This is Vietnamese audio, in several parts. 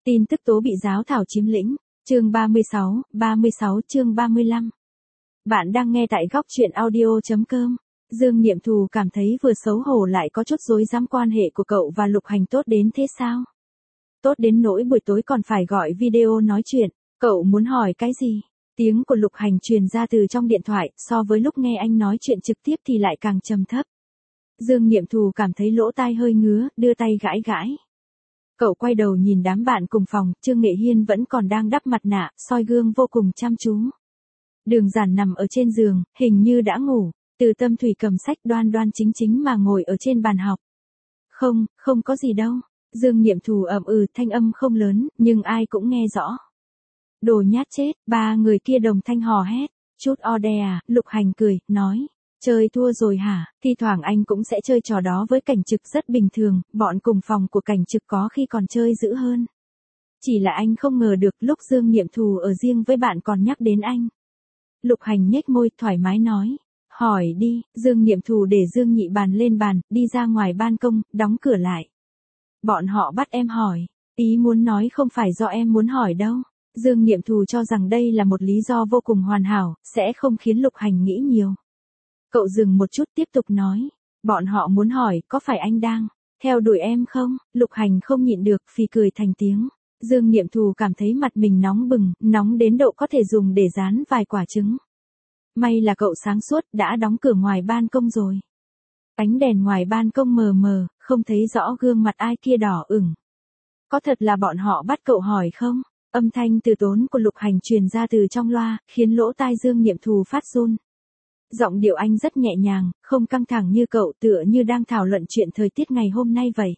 Tin tức tố bị giáo thảo chiếm lĩnh. Chương 36 chương 35. Bạn đang nghe tại góc truyện audio.com. Dương Niệm Thù cảm thấy vừa xấu hổ lại có chút rối rắm, quan hệ của cậu và Lục Hành tốt đến thế sao? Tốt đến nỗi buổi tối còn phải gọi video nói chuyện. Cậu muốn hỏi cái gì? Tiếng của Lục Hành truyền ra từ trong điện thoại, so với lúc nghe anh nói chuyện trực tiếp thì lại càng trầm thấp. Dương Niệm Thù cảm thấy lỗ tai hơi ngứa, đưa tay gãi gãi. Cậu quay đầu nhìn đám bạn cùng phòng, Trương Nghệ Hiên vẫn còn đang đắp mặt nạ, soi gương vô cùng chăm chú. Đường Giản nằm ở trên giường, hình như đã ngủ. Từ Tâm Thủy cầm sách đoan đoan chính chính mà ngồi ở trên bàn học. Không có gì đâu. Dương Niệm Thù ậm thanh âm không lớn, nhưng ai cũng nghe rõ. Đồ nhát chết, ba người kia đồng thanh hò hét. Chút order à? Lục Hành cười, nói. Chơi thua rồi hả? Thi thoảng anh cũng sẽ chơi trò đó với Cảnh Trực, rất bình thường, bọn cùng phòng của Cảnh Trực có khi còn chơi dữ hơn. Chỉ là anh không ngờ được lúc Dương Niệm Thù ở riêng với bạn còn nhắc đến anh. Lục Hành nhếch môi, thoải mái nói. Hỏi đi. Dương Niệm Thù để Dương Nhị Bàn lên bàn, đi ra ngoài ban công, đóng cửa lại. Bọn họ bắt em hỏi. Ý muốn nói không phải do em muốn hỏi đâu. Dương Niệm Thù cho rằng đây là một lý do vô cùng hoàn hảo, sẽ không khiến Lục Hành nghĩ nhiều. Cậu dừng một chút tiếp tục nói. Bọn họ muốn hỏi, có phải anh đang theo đuổi em không? Lục Hành không nhịn được, phì cười thành tiếng. Dương Niệm Thù cảm thấy mặt mình nóng bừng, nóng đến độ có thể dùng để rán vài quả trứng. May là cậu sáng suốt, đã đóng cửa ngoài ban công rồi. Ánh đèn ngoài ban công mờ mờ, không thấy rõ gương mặt ai kia đỏ ửng. Có thật là bọn họ bắt cậu hỏi không? Âm thanh từ tốn của Lục Hành truyền ra từ trong loa, khiến lỗ tai Dương Niệm Thù phát run. Giọng điệu anh rất nhẹ nhàng, không căng thẳng như cậu, tựa như đang thảo luận chuyện thời tiết ngày hôm nay vậy.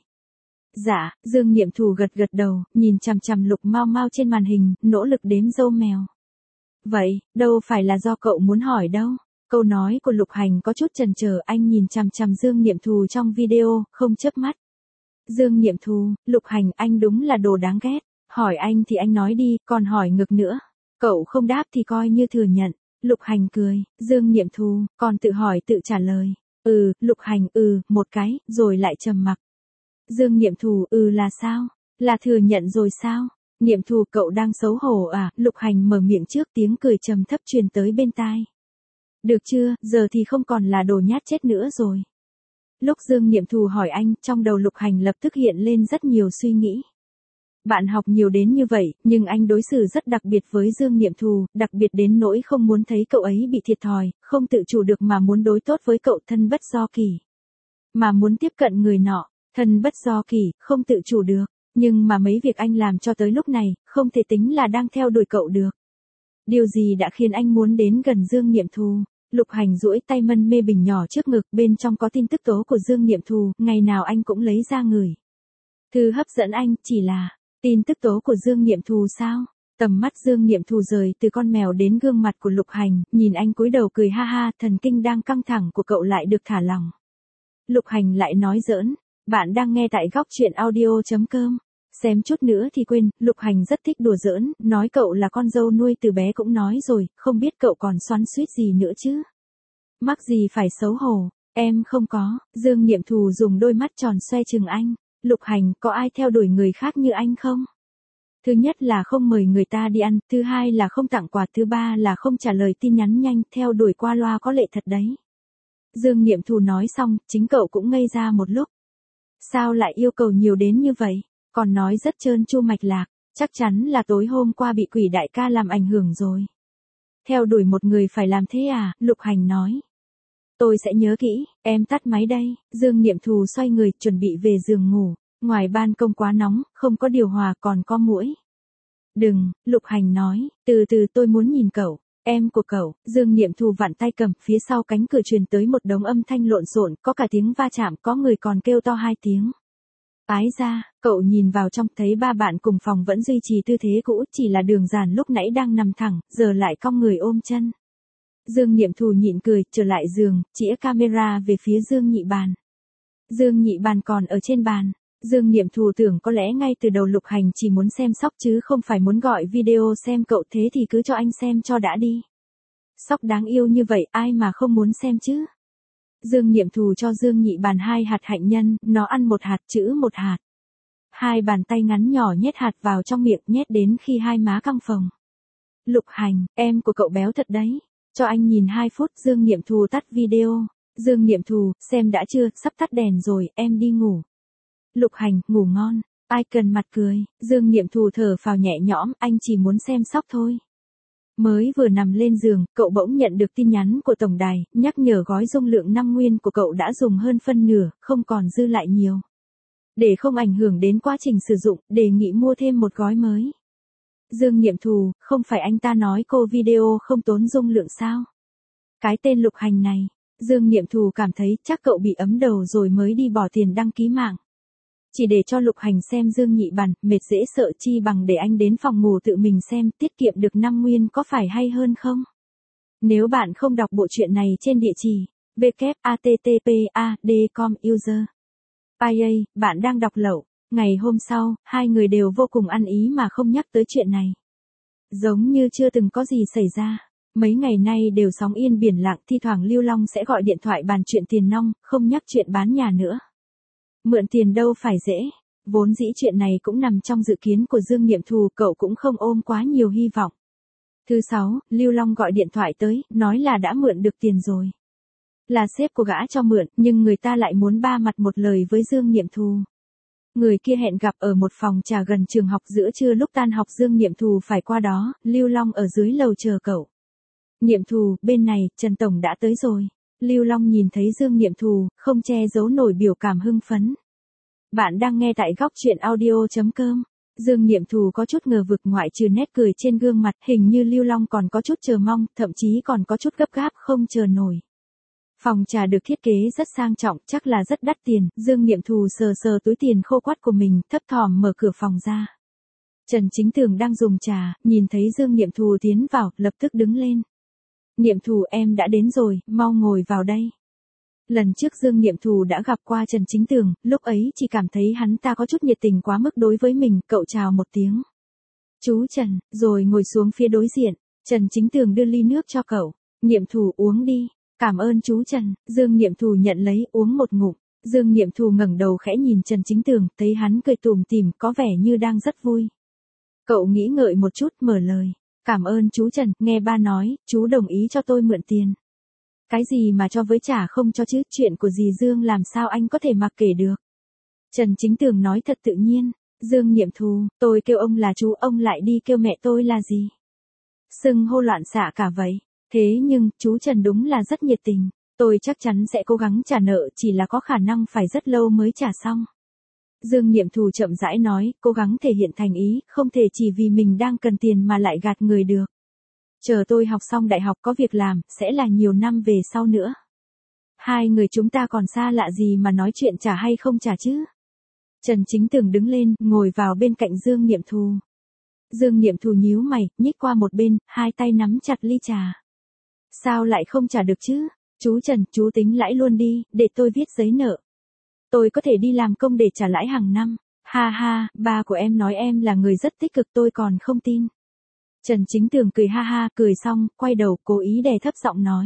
Dạ, Dương Niệm Thù gật gật đầu, nhìn chằm chằm Lục Mau Mau trên màn hình, nỗ lực đếm râu mèo. Vậy, đâu phải là do cậu muốn hỏi đâu. Câu nói của Lục Hành có chút chần chờ, anh nhìn chằm chằm Dương Niệm Thù trong video, không chớp mắt. Dương Niệm Thù, Lục Hành, anh đúng là đồ đáng ghét. Hỏi anh thì anh nói đi, còn hỏi ngược nữa. Cậu không đáp thì coi như thừa nhận. Lục Hành cười, Dương Niệm Thù, còn tự hỏi tự trả lời. Lục Hành, một cái, rồi lại trầm mặc. Dương Niệm Thù, là sao? Là thừa nhận rồi sao? Niệm Thù, cậu đang xấu hổ à? Lục Hành mở miệng trước, tiếng cười trầm thấp truyền tới bên tai. Được chưa, giờ thì không còn là đồ nhát chết nữa rồi. Lúc Dương Niệm Thù hỏi anh, trong đầu Lục Hành lập tức hiện lên rất nhiều suy nghĩ. Bạn học nhiều đến như vậy, nhưng anh đối xử rất đặc biệt với Dương Niệm Thù, đặc biệt đến nỗi không muốn thấy cậu ấy bị thiệt thòi, không tự chủ được mà muốn đối tốt với cậu, thân bất do kỳ. Mà muốn tiếp cận người nọ, thân bất do kỳ, không tự chủ được. Nhưng mà mấy việc anh làm cho tới lúc này, không thể tính là đang theo đuổi cậu được. Điều gì đã khiến anh muốn đến gần Dương Niệm Thù? Lục Hành duỗi tay mân mê bình nhỏ trước ngực, bên trong có tin tức tố của Dương Niệm Thù, ngày nào anh cũng lấy ra ngửi. Thứ hấp dẫn anh, chỉ là tin tức tố của Dương Niệm Thù sao? Tầm mắt Dương Niệm Thù rời từ con mèo đến gương mặt của Lục Hành, nhìn anh cúi đầu cười ha ha, thần kinh đang căng thẳng của cậu lại được thả lỏng. Lục Hành lại nói giỡn, bạn đang nghe tại góc truyện audio.com. Xem chút nữa thì quên, Lục Hành rất thích đùa giỡn, nói cậu là con dâu nuôi từ bé cũng nói rồi, không biết cậu còn xoắn xuýt gì nữa chứ. Mắc gì phải xấu hổ, em không có. Dương Niệm Thù dùng đôi mắt tròn xoe chừng anh. Lục Hành, có ai theo đuổi người khác như anh không? Thứ nhất là không mời người ta đi ăn, thứ hai là không tặng quà, thứ ba là không trả lời tin nhắn nhanh, theo đuổi qua loa có lệ thật đấy. Dương Niệm Thù nói xong, chính cậu cũng ngây ra một lúc. Sao lại yêu cầu nhiều đến như vậy? Còn nói rất trơn tru mạch lạc, chắc chắn là tối hôm qua bị quỷ đại ca làm ảnh hưởng rồi. Theo đuổi một người phải làm thế à? Lục Hành nói. Tôi sẽ nhớ kỹ, em tắt máy đây. Dương Niệm Thù xoay người, chuẩn bị về giường ngủ. Ngoài ban công quá nóng, không có điều hòa, còn có muỗi. Đừng, Lục Hành nói, từ từ tôi muốn nhìn cậu, em của cậu. Dương Niệm Thù vặn tay cầm, phía sau cánh cửa truyền tới một đống âm thanh lộn xộn, có cả tiếng va chạm, có người còn kêu to 2 tiếng. Ái ra, cậu nhìn vào trong, thấy ba bạn cùng phòng vẫn duy trì tư thế cũ, chỉ là Đường Giản lúc nãy đang nằm thẳng, giờ lại cong người ôm chân. Dương Niệm Thù nhịn cười, trở lại giường, chĩa camera về phía Dương Nhị Bàn. Dương Nhị Bàn còn ở trên bàn. Dương Niệm Thù tưởng có lẽ ngay từ đầu Lục Hành chỉ muốn xem sóc chứ không phải muốn gọi video xem cậu, thế thì cứ cho anh xem cho đã đi. Sóc đáng yêu như vậy, ai mà không muốn xem chứ. Dương Niệm Thù cho Dương Nhị Bàn 2 hạt hạnh nhân, nó ăn 1 hạt, chữ 1 hạt. Hai bàn tay ngắn nhỏ nhét hạt vào trong miệng, nhét đến khi hai má căng phồng. Lục Hành, em của cậu béo thật đấy. Cho anh nhìn 2 phút. Dương Niệm Thù tắt video. Dương Niệm Thù, xem đã chưa, sắp tắt đèn rồi, em đi ngủ. Lục Hành, ngủ ngon. Icon mặt cười. Dương Niệm Thù thở phào nhẹ nhõm, anh chỉ muốn xem sóc thôi. Mới vừa nằm lên giường, cậu bỗng nhận được tin nhắn của tổng đài, nhắc nhở gói dung lượng 5 nguyên của cậu đã dùng hơn phân nửa, không còn dư lại nhiều. Để không ảnh hưởng đến quá trình sử dụng, đề nghị mua thêm một gói mới. Dương Niệm Thù, không phải anh ta nói cô video không tốn dung lượng sao? Cái tên Lục Hành này, Dương Niệm Thù cảm thấy chắc cậu bị ấm đầu rồi mới đi bỏ tiền đăng ký mạng. Chỉ để cho Lục Hành xem Dương Nhị Bằn, mệt dễ sợ, chi bằng để anh đến phòng ngủ tự mình xem, tiết kiệm được 5 nguyên có phải hay hơn không? Nếu bạn không đọc bộ truyện này trên địa chỉ www.httpa://com user pa, bạn đang đọc lậu. Ngày hôm sau, hai người đều vô cùng ăn ý mà không nhắc tới chuyện này. Giống như chưa từng có gì xảy ra. Mấy ngày nay đều sóng yên biển lặng, thi thoảng Lưu Long sẽ gọi điện thoại bàn chuyện tiền nong, không nhắc chuyện bán nhà nữa. Mượn tiền đâu phải dễ. Vốn dĩ chuyện này cũng nằm trong dự kiến của Dương Niệm Thù, cậu cũng không ôm quá nhiều hy vọng. Thứ 6, Lưu Long gọi điện thoại tới, nói là đã mượn được tiền rồi. Là sếp của gã cho mượn, nhưng người ta lại muốn ba mặt một lời với Dương Niệm Thù. Người kia hẹn gặp ở một phòng trà gần trường học, giữa trưa lúc tan học Dương Niệm Thù phải qua đó, Lưu Long ở dưới lầu chờ cậu. Niệm Thù, bên này, Trần Tổng đã tới rồi. Lưu Long nhìn thấy Dương Niệm Thù, không che giấu nổi biểu cảm hưng phấn. Bạn đang nghe tại góc truyện audio.com. Dương Niệm Thù có chút ngờ vực, ngoại trừ nét cười trên gương mặt, hình như Lưu Long còn có chút chờ mong, thậm chí còn có chút gấp gáp không chờ nổi. Phòng trà được thiết kế rất sang trọng, chắc là rất đắt tiền. Dương Niệm Thù sờ sờ túi tiền khô quắt của mình, thấp thỏm mở cửa phòng ra. Trần Chính Tường đang dùng trà, nhìn thấy Dương Niệm Thù tiến vào, lập tức đứng lên. Niệm Thù, em đã đến rồi, mau ngồi vào đây. Lần trước Dương Niệm Thù đã gặp qua Trần Chính Tường, lúc ấy chỉ cảm thấy hắn ta có chút nhiệt tình quá mức đối với mình, cậu chào một tiếng. Chú Trần, rồi ngồi xuống phía đối diện. Trần Chính Tường đưa ly nước cho cậu. Niệm Thù, uống đi. Cảm ơn chú Trần. Dương Niệm Thù nhận lấy, uống một ngụm. Dương Niệm Thù ngẩng đầu khẽ nhìn Trần Chính Tường, thấy hắn cười tủm tỉm, có vẻ như đang rất vui. Cậu nghĩ ngợi một chút, mở lời. Cảm ơn chú Trần, nghe ba nói, chú đồng ý cho tôi mượn tiền. Cái gì mà cho với trả không cho chứ, chuyện của dì Dương làm sao anh có thể mặc kể được. Trần Chính Tường nói thật tự nhiên. Dương Niệm Thù, tôi kêu ông là chú, ông lại đi kêu mẹ tôi là gì? Xưng hô loạn xạ cả vậy. Thế nhưng, chú Trần đúng là rất nhiệt tình. Tôi chắc chắn sẽ cố gắng trả nợ, chỉ là có khả năng phải rất lâu mới trả xong. Dương Niệm Thù chậm rãi nói, cố gắng thể hiện thành ý, không thể chỉ vì mình đang cần tiền mà lại gạt người được. Chờ tôi học xong đại học có việc làm, sẽ là nhiều năm về sau nữa. Hai người chúng ta còn xa lạ gì mà nói chuyện trả hay không trả chứ? Trần Chính Tường đứng lên, ngồi vào bên cạnh Dương Niệm Thù. Dương Niệm Thù nhíu mày, nhích qua một bên, hai tay nắm chặt ly trà. Sao lại không trả được chứ? Chú Trần, chú tính lãi luôn đi, để tôi viết giấy nợ. Tôi có thể đi làm công để trả lãi hàng năm. Ha ha, ba của em nói em là người rất tích cực, tôi còn không tin. Trần Chính Tường cười ha ha, cười xong, quay đầu, cố ý đè thấp giọng nói.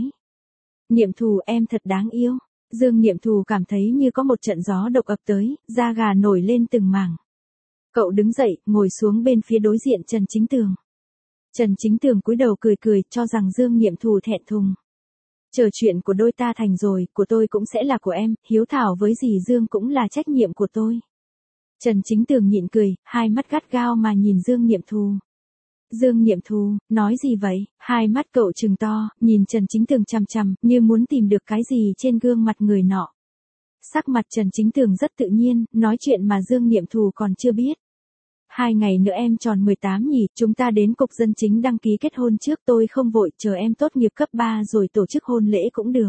Niệm Thù, em thật đáng yêu. Dương Niệm Thù cảm thấy như có một trận gió độc ập tới, da gà nổi lên từng mảng. Cậu đứng dậy, ngồi xuống bên phía đối diện Trần Chính Tường. Trần Chính Tường cúi đầu cười cười, cho rằng Dương Niệm Thù thẹn thùng. Chờ chuyện của đôi ta thành rồi, của tôi cũng sẽ là của em, hiếu thảo với dì Dương cũng là trách nhiệm của tôi. Trần Chính Tường nhịn cười, hai mắt gắt gao mà nhìn Dương Niệm Thù. Dương Niệm Thù, nói gì vậy? Hai mắt cậu trừng to, nhìn Trần Chính Tường chằm chằm, như muốn tìm được cái gì trên gương mặt người nọ. Sắc mặt Trần Chính Tường rất tự nhiên, nói chuyện mà Dương Niệm Thù còn chưa biết. 2 ngày nữa em tròn 18 nhỉ, chúng ta đến cục dân chính đăng ký kết hôn trước, tôi không vội, chờ em tốt nghiệp cấp 3 rồi tổ chức hôn lễ cũng được.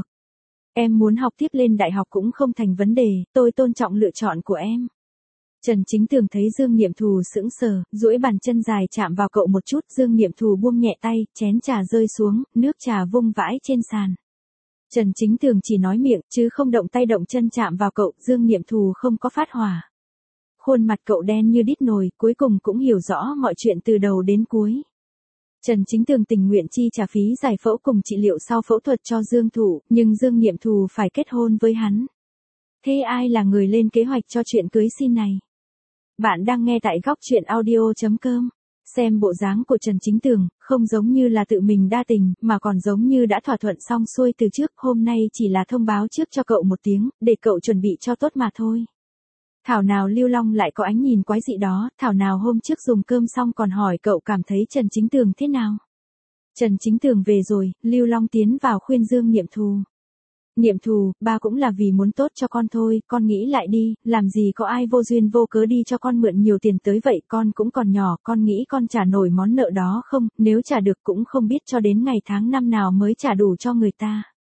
Em muốn học tiếp lên đại học cũng không thành vấn đề, tôi tôn trọng lựa chọn của em. Trần Chính Tường thấy Dương Niệm Thù sững sờ, duỗi bàn chân dài chạm vào cậu một chút, Dương Niệm Thù buông nhẹ tay, chén trà rơi xuống, nước trà vung vãi trên sàn. Trần Chính Tường chỉ nói miệng, chứ không động tay động chân chạm vào cậu, Dương Niệm Thù không có phát hỏa. Khuôn mặt cậu đen như đít nồi, cuối cùng cũng hiểu rõ mọi chuyện từ đầu đến cuối. Trần Chính Tường tình nguyện chi trả phí giải phẫu cùng trị liệu sau phẫu thuật cho Dương Thụ, nhưng Dương Niệm Thù phải kết hôn với hắn. Thế ai là người lên kế hoạch cho chuyện cưới xin này? Bạn đang nghe tại góc chuyện audio.com. Xem bộ dáng của Trần Chính Tường, không giống như là tự mình đa tình, mà còn giống như đã thỏa thuận xong xuôi từ trước, hôm nay chỉ là thông báo trước cho cậu một tiếng, để cậu chuẩn bị cho tốt mà thôi. Thảo nào Lưu Long lại có ánh nhìn quái dị đó, thảo nào hôm trước dùng cơm xong còn hỏi cậu cảm thấy Trần Chính Tường thế nào. Trần Chính Tường về rồi, Lưu Long tiến vào khuyên Dương Niệm Thù. Niệm Thù, ba cũng là vì muốn tốt cho con thôi, con nghĩ lại đi, làm gì có ai vô duyên vô cớ đi cho con mượn nhiều tiền tới vậy, con cũng còn nhỏ, con nghĩ con trả nổi món nợ đó không, nếu trả được cũng không biết cho đến ngày tháng năm nào mới trả đủ cho người ta.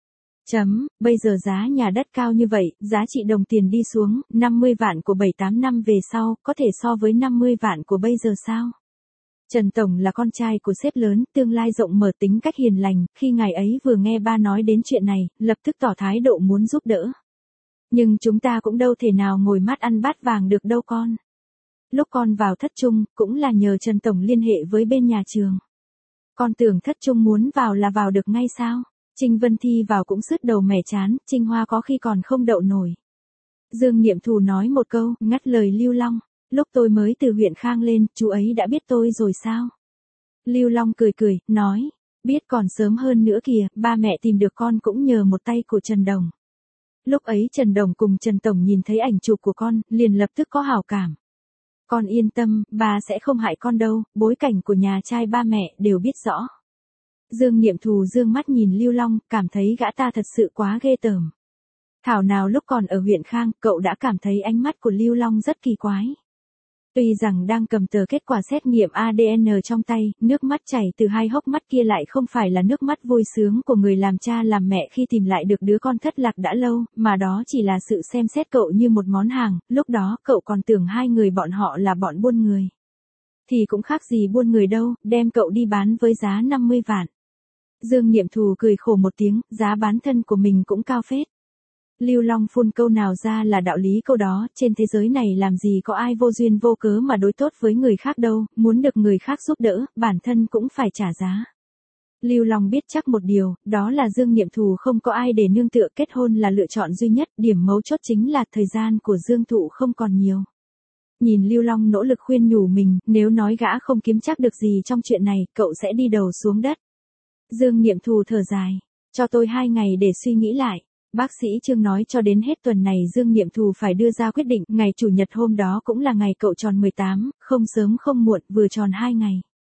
Bây giờ giá nhà đất cao như vậy, giá trị đồng tiền đi xuống, 50 vạn của 7-8 năm về sau, có thể so với 50 vạn của bây giờ sao? Trần Tổng là con trai của sếp lớn, tương lai rộng mở, tính cách hiền lành, khi ngài ấy vừa nghe ba nói đến chuyện này, lập tức tỏ thái độ muốn giúp đỡ. Nhưng chúng ta cũng đâu thể nào ngồi mắt ăn bát vàng được đâu con. Lúc con vào thất trung, cũng là nhờ Trần Tổng liên hệ với bên nhà trường. Con tưởng thất trung muốn vào là vào được ngay sao? Trinh Vân Thi vào cũng sứt đầu mẻ chán, Trinh Hoa có khi còn không đậu nổi. Dương Niệm Thù nói một câu, ngắt lời Lưu Long. Lúc tôi mới từ huyện Khang lên, chú ấy đã biết tôi rồi sao? Lưu Long cười cười, nói, biết còn sớm hơn nữa kìa, ba mẹ tìm được con cũng nhờ một tay của Trần Đồng. Lúc ấy Trần Đồng cùng Trần Tổng nhìn thấy ảnh chụp của con, liền lập tức có hảo cảm. Con yên tâm, ba sẽ không hại con đâu, bối cảnh của nhà trai ba mẹ đều biết rõ. Dương Niệm Thù dương mắt nhìn Lưu Long, cảm thấy gã ta thật sự quá ghê tởm. Thảo nào lúc còn ở huyện Khang, cậu đã cảm thấy ánh mắt của Lưu Long rất kỳ quái. Tuy rằng đang cầm tờ kết quả xét nghiệm ADN trong tay, nước mắt chảy từ hai hốc mắt kia lại không phải là nước mắt vui sướng của người làm cha làm mẹ khi tìm lại được đứa con thất lạc đã lâu, mà đó chỉ là sự xem xét cậu như một món hàng, lúc đó cậu còn tưởng hai người bọn họ là bọn buôn người. Thì cũng khác gì buôn người đâu, đem cậu đi bán với giá 50 vạn. Dương Niệm Thù cười khổ một tiếng, giá bán thân của mình cũng cao phết. Lưu Long phun câu nào ra là đạo lý câu đó, trên thế giới này làm gì có ai vô duyên vô cớ mà đối tốt với người khác đâu, muốn được người khác giúp đỡ, bản thân cũng phải trả giá. Lưu Long biết chắc một điều, đó là Dương Niệm Thù không có ai để nương tựa, kết hôn là lựa chọn duy nhất, điểm mấu chốt chính là thời gian của Dương Thụ không còn nhiều. Nhìn Lưu Long nỗ lực khuyên nhủ mình, nếu nói gã không kiếm chắc được gì trong chuyện này, cậu sẽ đi đầu xuống đất. Dương Niệm Thù thở dài, cho tôi 2 ngày để suy nghĩ lại. Bác sĩ Trương nói cho đến hết tuần này Dương Niệm Thù phải đưa ra quyết định, ngày chủ nhật hôm đó cũng là ngày cậu tròn 18, không sớm không muộn, vừa tròn 2 ngày.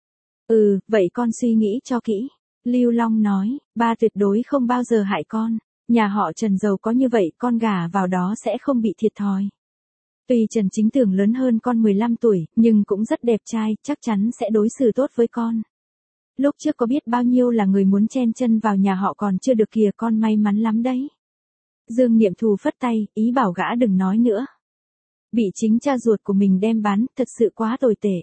Vậy con suy nghĩ cho kỹ. Lưu Long nói, ba tuyệt đối không bao giờ hại con. Nhà họ Trần giàu có như vậy, con gả vào đó sẽ không bị thiệt thòi. Tuy Trần Chính Tường lớn hơn con 15 tuổi, nhưng cũng rất đẹp trai, chắc chắn sẽ đối xử tốt với con. Lúc trước có biết bao nhiêu là người muốn chen chân vào nhà họ còn chưa được kìa, con may mắn lắm đấy. Dương Niệm Thù phất tay, ý bảo gã đừng nói nữa. Bị chính cha ruột của mình đem bán, thật sự quá tồi tệ.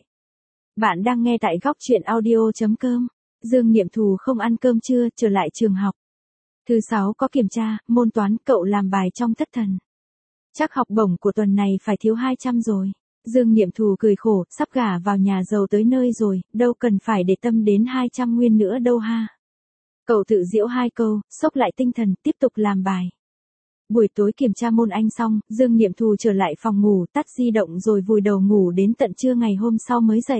Bạn đang nghe tại góc chuyện audio.com. Dương Niệm Thù không ăn cơm trưa, trở lại trường học. Thứ 6 có kiểm tra, môn toán, cậu làm bài trong thất thần. Chắc học bổng của tuần này phải thiếu 200 rồi. Dương Niệm Thù cười khổ, sắp gả vào nhà giàu tới nơi rồi, đâu cần phải để tâm đến 200 nguyên nữa đâu ha. Cậu tự giễu 2 câu, xốc lại tinh thần, tiếp tục làm bài. Buổi tối kiểm tra môn Anh xong, Dương Niệm Thù trở lại phòng ngủ, tắt di động rồi vùi đầu ngủ đến tận trưa ngày hôm sau mới dậy.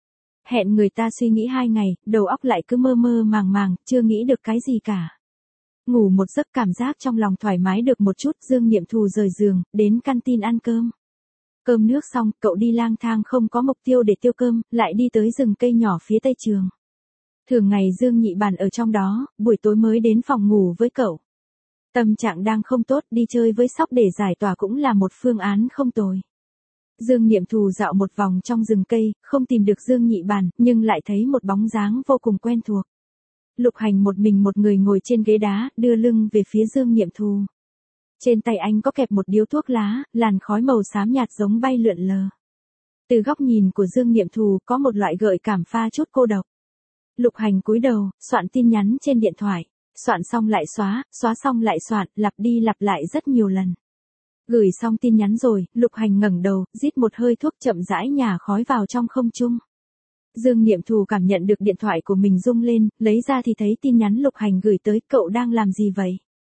Hẹn người ta suy nghĩ 2 ngày, đầu óc lại cứ mơ mơ màng màng, chưa nghĩ được cái gì cả. Ngủ một giấc cảm giác trong lòng thoải mái được một chút, Dương Niệm Thù rời giường, đến canteen ăn cơm. Cơm nước xong, cậu đi lang thang không có mục tiêu để tiêu cơm, lại đi tới rừng cây nhỏ phía tây trường. Thường ngày Dương Nhị Bàn ở trong đó, buổi tối mới đến phòng ngủ với cậu. Tâm trạng đang không tốt, đi chơi với Sóc để giải tỏa cũng là một phương án không tồi. Dương Niệm Thù dạo một vòng trong rừng cây, không tìm được Dương Nhị Bàn, nhưng lại thấy một bóng dáng vô cùng quen thuộc. Lục Hành một mình một người ngồi trên ghế đá, đưa lưng về phía Dương Niệm Thù. Trên tay anh có kẹp một điếu thuốc lá, làn khói màu xám nhạt giống bay lượn lờ. Từ góc nhìn của Dương Niệm Thù có một loại gợi cảm pha chút cô độc. Lục Hành cúi đầu, soạn tin nhắn trên điện thoại. Soạn xong lại xóa, xóa xong lại soạn, lặp đi lặp lại rất nhiều lần. Gửi xong tin nhắn rồi, Lục Hành ngẩng đầu, rít một hơi thuốc chậm rãi nhả khói vào trong không trung. Dương Niệm Thù cảm nhận được điện thoại của mình rung lên, lấy ra thì thấy tin nhắn Lục Hành gửi tới, cậu đang làm gì vậy?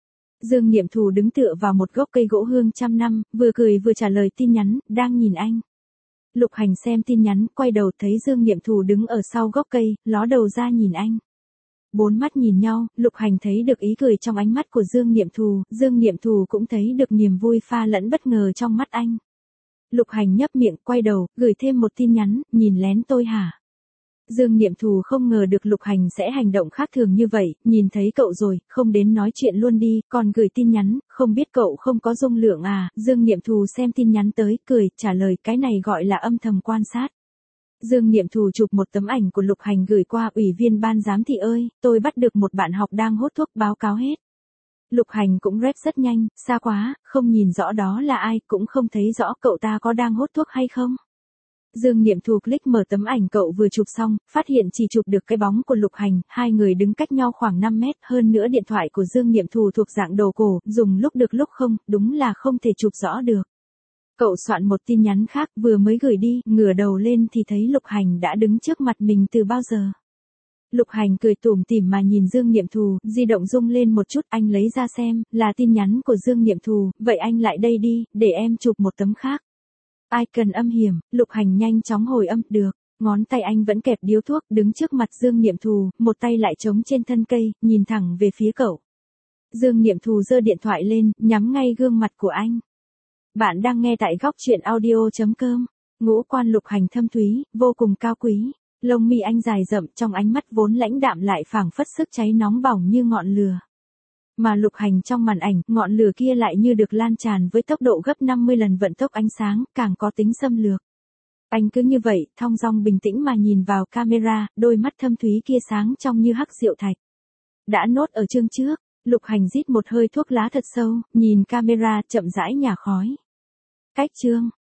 Dương Niệm Thù đứng tựa vào một gốc cây gỗ hương trăm năm, vừa cười vừa trả lời tin nhắn, đang nhìn anh. Lục Hành xem tin nhắn, quay đầu thấy Dương Niệm Thù đứng ở sau gốc cây, ló đầu ra nhìn anh. Bốn mắt nhìn nhau, Lục Hành thấy được ý cười trong ánh mắt của Dương Niệm Thù cũng thấy được niềm vui pha lẫn bất ngờ trong mắt anh. Lục Hành nhấp miệng, quay đầu, gửi thêm một tin nhắn, nhìn lén tôi hả? Dương Niệm Thù không ngờ được Lục Hành sẽ hành động khác thường như vậy, nhìn thấy cậu rồi, không đến nói chuyện luôn đi, còn gửi tin nhắn, không biết cậu không có dung lượng à? Dương Niệm Thù xem tin nhắn tới, cười, trả lời, cái này gọi là âm thầm quan sát. Dương Niệm Thù chụp một tấm ảnh của Lục Hành gửi qua ủy viên ban giám thị ơi, tôi bắt được một bạn học đang hốt thuốc, báo cáo hết. Lục Hành cũng rep rất nhanh, xa quá, không nhìn rõ đó là ai, cũng không thấy rõ cậu ta có đang hốt thuốc hay không. Dương Niệm Thù click mở tấm ảnh cậu vừa chụp xong, phát hiện chỉ chụp được cái bóng của Lục Hành, hai người đứng cách nhau khoảng 5 mét, hơn nữa điện thoại của Dương Niệm Thù thuộc dạng đồ cổ, dùng lúc được lúc không, đúng là không thể chụp rõ được. Cậu soạn một tin nhắn khác, vừa mới gửi đi, ngửa đầu lên thì thấy Lục Hành đã đứng trước mặt mình từ bao giờ. Lục Hành cười tủm tỉm mà nhìn Dương Niệm Thù, di động rung lên một chút, anh lấy ra xem, là tin nhắn của Dương Niệm Thù, vậy anh lại đây đi, để em chụp một tấm khác. Ai cần âm hiểm, Lục Hành nhanh chóng hồi âm, được. Ngón tay anh vẫn kẹp điếu thuốc, đứng trước mặt Dương Niệm Thù, một tay lại chống trên thân cây, nhìn thẳng về phía cậu. Dương Niệm Thù giơ điện thoại lên, nhắm ngay gương mặt của anh. Bạn đang nghe tại góc truyện audio.com. Ngũ quan Lục Hành thâm thúy, vô cùng cao quý. Lông mi anh dài rậm, trong ánh mắt vốn lãnh đạm lại phảng phất sức cháy nóng bỏng như ngọn lửa. Mà Lục Hành trong màn ảnh, ngọn lửa kia lại như được lan tràn với tốc độ gấp 50 lần vận tốc ánh sáng, càng có tính xâm lược. Anh cứ như vậy, thong dong bình tĩnh mà nhìn vào camera, đôi mắt thâm thúy kia sáng trong như hắc rượu thạch. Đã nốt ở chương trước, Lục Hành rít một hơi thuốc lá thật sâu, nhìn camera, chậm rãi nhả khói. Cách chương